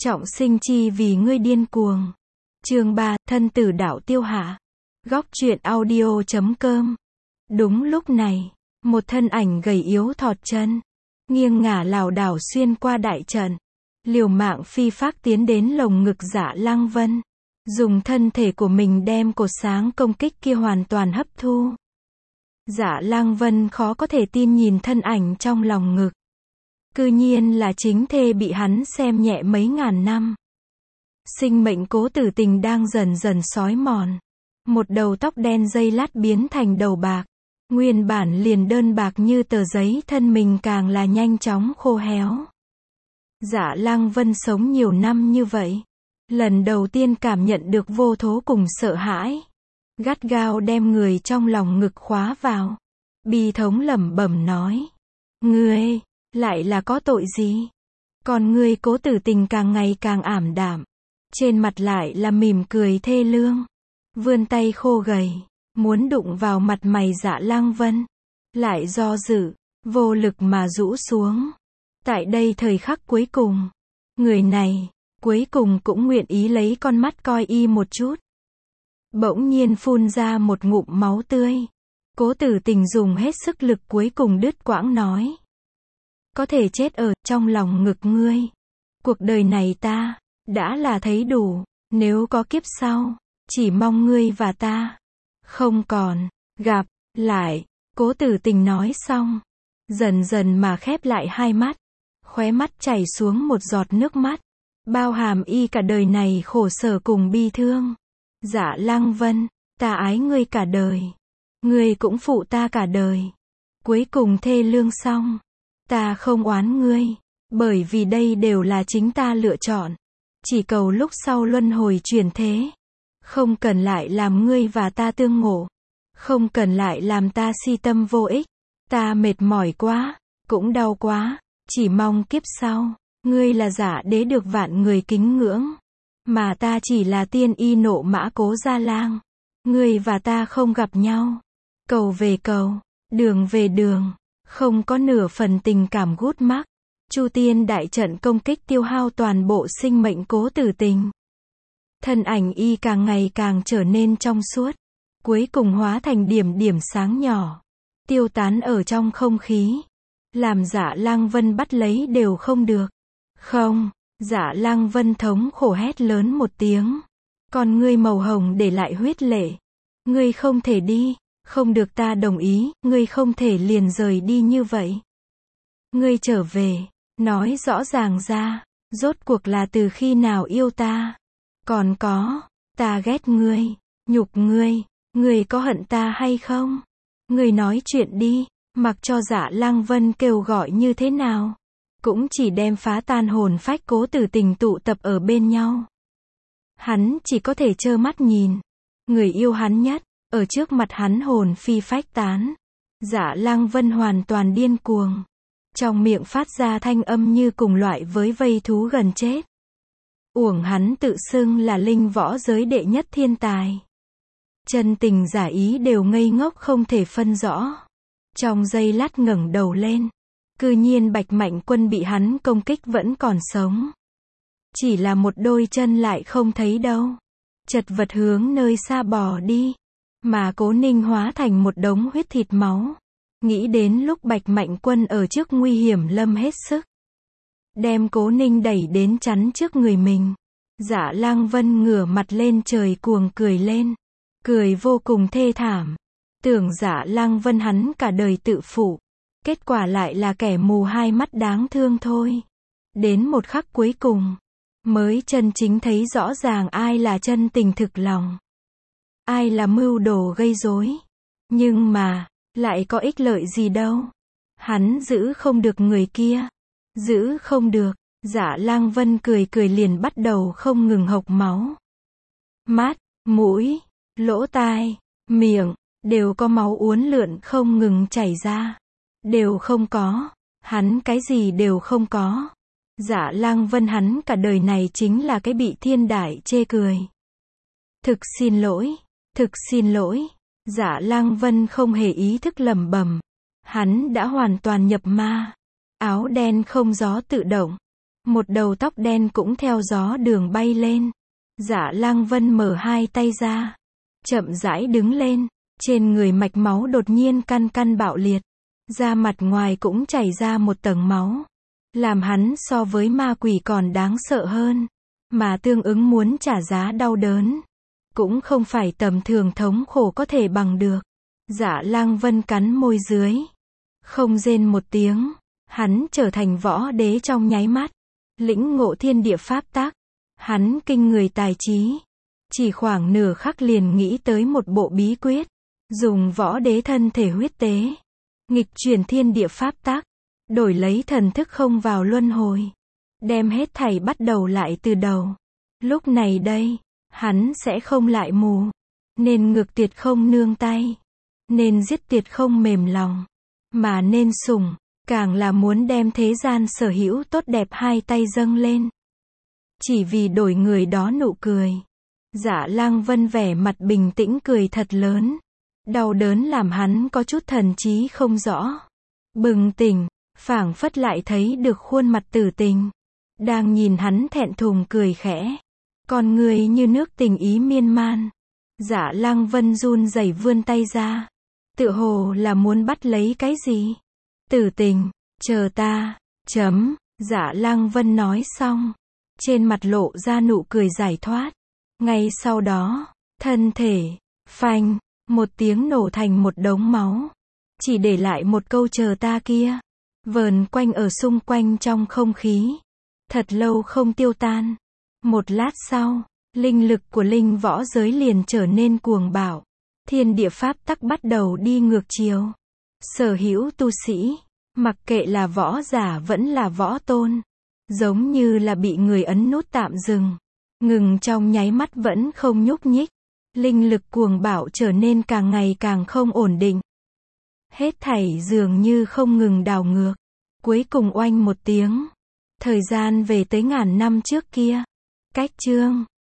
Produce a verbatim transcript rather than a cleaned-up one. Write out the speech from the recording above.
Trọng sinh chi vì ngươi điên cuồng. Chương ba, thân tử đạo tiêu hạ. Góc truyện audio chấm com. Đúng lúc này, một thân ảnh gầy yếu thọt chân, nghiêng ngả lảo đảo xuyên qua đại trận, liều mạng phi phác tiến đến lồng ngực Dạ Lăng Vân, dùng thân thể của mình đem cột sáng công kích kia hoàn toàn hấp thu. Dạ Lăng Vân khó có thể tin nhìn thân ảnh trong lòng ngực. Cư nhiên là chính thê bị hắn xem nhẹ mấy ngàn năm. Sinh mệnh cố tử tình đang dần dần xói mòn. Một đầu tóc đen giây lát biến thành đầu bạc. Nguyên bản liền đơn bạc như tờ giấy thân mình càng là nhanh chóng khô héo. Dạ Lăng Vân sống nhiều năm như vậy. Lần đầu tiên cảm nhận được vô thố cùng sợ hãi. Gắt gao đem người trong lòng ngực khóa vào. Bi thống lẩm bẩm nói. Ngươi, lại là có tội gì? Còn ngươi cố tử tình càng ngày càng ảm đạm. Trên mặt lại là mỉm cười thê lương. Vươn tay khô gầy, muốn đụng vào mặt mày Dạ Lăng Vân. Lại do dự, vô lực mà rũ xuống. Tại đây thời khắc cuối cùng, người này, cuối cùng cũng nguyện ý lấy con mắt coi y một chút. Bỗng nhiên phun ra một ngụm máu tươi. Cố tử tình dùng hết sức lực cuối cùng đứt quãng nói. Có thể chết ở trong lòng ngực ngươi. Cuộc đời này ta đã là thấy đủ. Nếu có kiếp sau, chỉ mong ngươi và ta không còn gặp lại. Cố tử tình nói xong, dần dần mà khép lại hai mắt, khóe mắt chảy xuống một giọt nước mắt, bao hàm y cả đời này khổ sở cùng bi thương. Dạ Lăng Vân, ta ái ngươi cả đời, ngươi cũng phụ ta cả đời. Cuối cùng thê lương xong, ta không oán ngươi, bởi vì đây đều là chính ta lựa chọn. Chỉ cầu lúc sau luân hồi chuyển thế, không cần lại làm ngươi và ta tương ngộ, không cần lại làm ta si tâm vô ích. Ta mệt mỏi quá, cũng đau quá, chỉ mong kiếp sau, ngươi là Dạ đế được vạn người kính ngưỡng, mà ta chỉ là tiên y nộ mã Cố Gia Lang. Ngươi và ta không gặp nhau, cầu về cầu, đường về đường, không có nửa phần tình cảm gút mắc. Chu tiên đại trận công kích tiêu hao toàn bộ sinh mệnh cố tử tình. Thân ảnh y càng ngày càng trở nên trong suốt, cuối cùng hóa thành điểm điểm sáng nhỏ, tiêu tán ở trong không khí, làm Dạ Lăng Vân bắt lấy đều không được. Không, Dạ Lăng Vân thống khổ hét lớn một tiếng. Còn ngươi màu hồng để lại huyết lệ. Ngươi không thể đi, không được ta đồng ý, ngươi không thể liền rời đi như vậy. Ngươi trở về, nói rõ ràng ra, rốt cuộc là từ khi nào yêu ta? Còn có, ta ghét ngươi, nhục ngươi, ngươi có hận ta hay không? Ngươi nói chuyện đi, mặc cho Dạ Lăng Vân kêu gọi như thế nào, cũng chỉ đem phá tan hồn phách cố tử tình tụ tập ở bên nhau. Hắn chỉ có thể trơ mắt nhìn, người yêu hắn nhất, ở trước mặt hắn hồn phi phách tán. Dạ Lăng Vân hoàn toàn điên cuồng, trong miệng phát ra thanh âm như cùng loại với vây thú gần chết. Uổng hắn tự xưng là linh võ giới đệ nhất thiên tài. Chân tình giả ý đều ngây ngốc không thể phân rõ. Trong giây lát ngẩng đầu lên, cư nhiên Bạch Mạnh Quân bị hắn công kích vẫn còn sống. Chỉ là một đôi chân lại không thấy đâu. Chật vật hướng nơi xa bò đi. Mà Cố Ninh hóa thành một đống huyết thịt máu. Nghĩ đến lúc Bạch Mạnh Quân ở trước nguy hiểm lâm hết sức, đem Cố Ninh đẩy đến chắn trước người mình. Dạ Lăng Vân ngửa mặt lên trời cuồng cười lên. Cười vô cùng thê thảm. Tưởng Dạ Lăng Vân hắn cả đời tự phụ. Kết quả lại là kẻ mù hai mắt đáng thương thôi. Đến một khắc cuối cùng, mới chân chính thấy rõ ràng ai là chân tình thực lòng. Ai là mưu đồ gây rối. Nhưng mà, lại có ích lợi gì đâu. Hắn giữ không được người kia. Giữ không được. Dạ Lăng Vân cười cười liền bắt đầu không ngừng hộc máu. Mắt, mũi, lỗ tai, miệng, đều có máu uốn lượn không ngừng chảy ra. Đều không có. Hắn cái gì đều không có. Dạ Lăng Vân hắn cả đời này chính là cái bị thiên đại chê cười. Thực xin lỗi. Thực xin lỗi. Dạ Lăng Vân không hề ý thức lẩm bẩm. Hắn đã hoàn toàn nhập ma. Áo đen không gió tự động. Một đầu tóc đen cũng theo gió đường bay lên. Dạ Lăng Vân mở hai tay ra, chậm rãi đứng lên, trên người mạch máu đột nhiên căn căn bạo liệt, da mặt ngoài cũng chảy ra một tầng máu, làm hắn so với ma quỷ còn đáng sợ hơn, mà tương ứng muốn trả giá đau đớn, cũng không phải tầm thường thống khổ có thể bằng được. Dạ Lăng Vân cắn môi dưới, không rên một tiếng, hắn trở thành võ đế trong nháy mắt, lĩnh ngộ thiên địa pháp tắc, hắn kinh người tài trí, chỉ khoảng nửa khắc liền nghĩ tới một bộ bí quyết, dùng võ đế thân thể huyết tế, nghịch chuyển thiên địa pháp tắc, đổi lấy thần thức không vào luân hồi, đem hết thảy bắt đầu lại từ đầu. Lúc này đây, hắn sẽ không lại mù, nên ngược tiệt không nương tay, nên giết tiệt không mềm lòng, mà nên sủng, càng là muốn đem thế gian sở hữu tốt đẹp hai tay dâng lên. Chỉ vì đổi người đó nụ cười. Dạ Lăng Vân vẻ mặt bình tĩnh cười thật lớn. Đau đớn làm hắn có chút thần trí không rõ. Bừng tỉnh, phảng phất lại thấy được khuôn mặt tử tình. Đang nhìn hắn thẹn thùng cười khẽ. Con người như nước tình ý miên man. Dạ Lăng Vân run rẩy vươn tay ra. Tự hồ là muốn bắt lấy cái gì. Tử tình, chờ ta, chấm, Dạ Lăng Vân nói xong. Trên mặt lộ ra nụ cười giải thoát. Ngay sau đó, thân thể, phanh, một tiếng nổ thành một đống máu. Chỉ để lại một câu chờ ta kia. Vờn quanh ở xung quanh trong không khí. Thật lâu không tiêu tan. Một lát sau, linh lực của linh võ giới liền trở nên cuồng bạo. Thiên địa pháp tắc bắt đầu đi ngược chiều. Sở hữu tu sĩ, mặc kệ là võ giả vẫn là võ tôn, giống như là bị người ấn nút tạm dừng. Ngừng trong nháy mắt vẫn không nhúc nhích. Linh lực cuồng bạo trở nên càng ngày càng không ổn định. Hết thảy dường như không ngừng đảo ngược. Cuối cùng oanh một tiếng. Thời gian về tới ngàn năm trước kia. Cách chương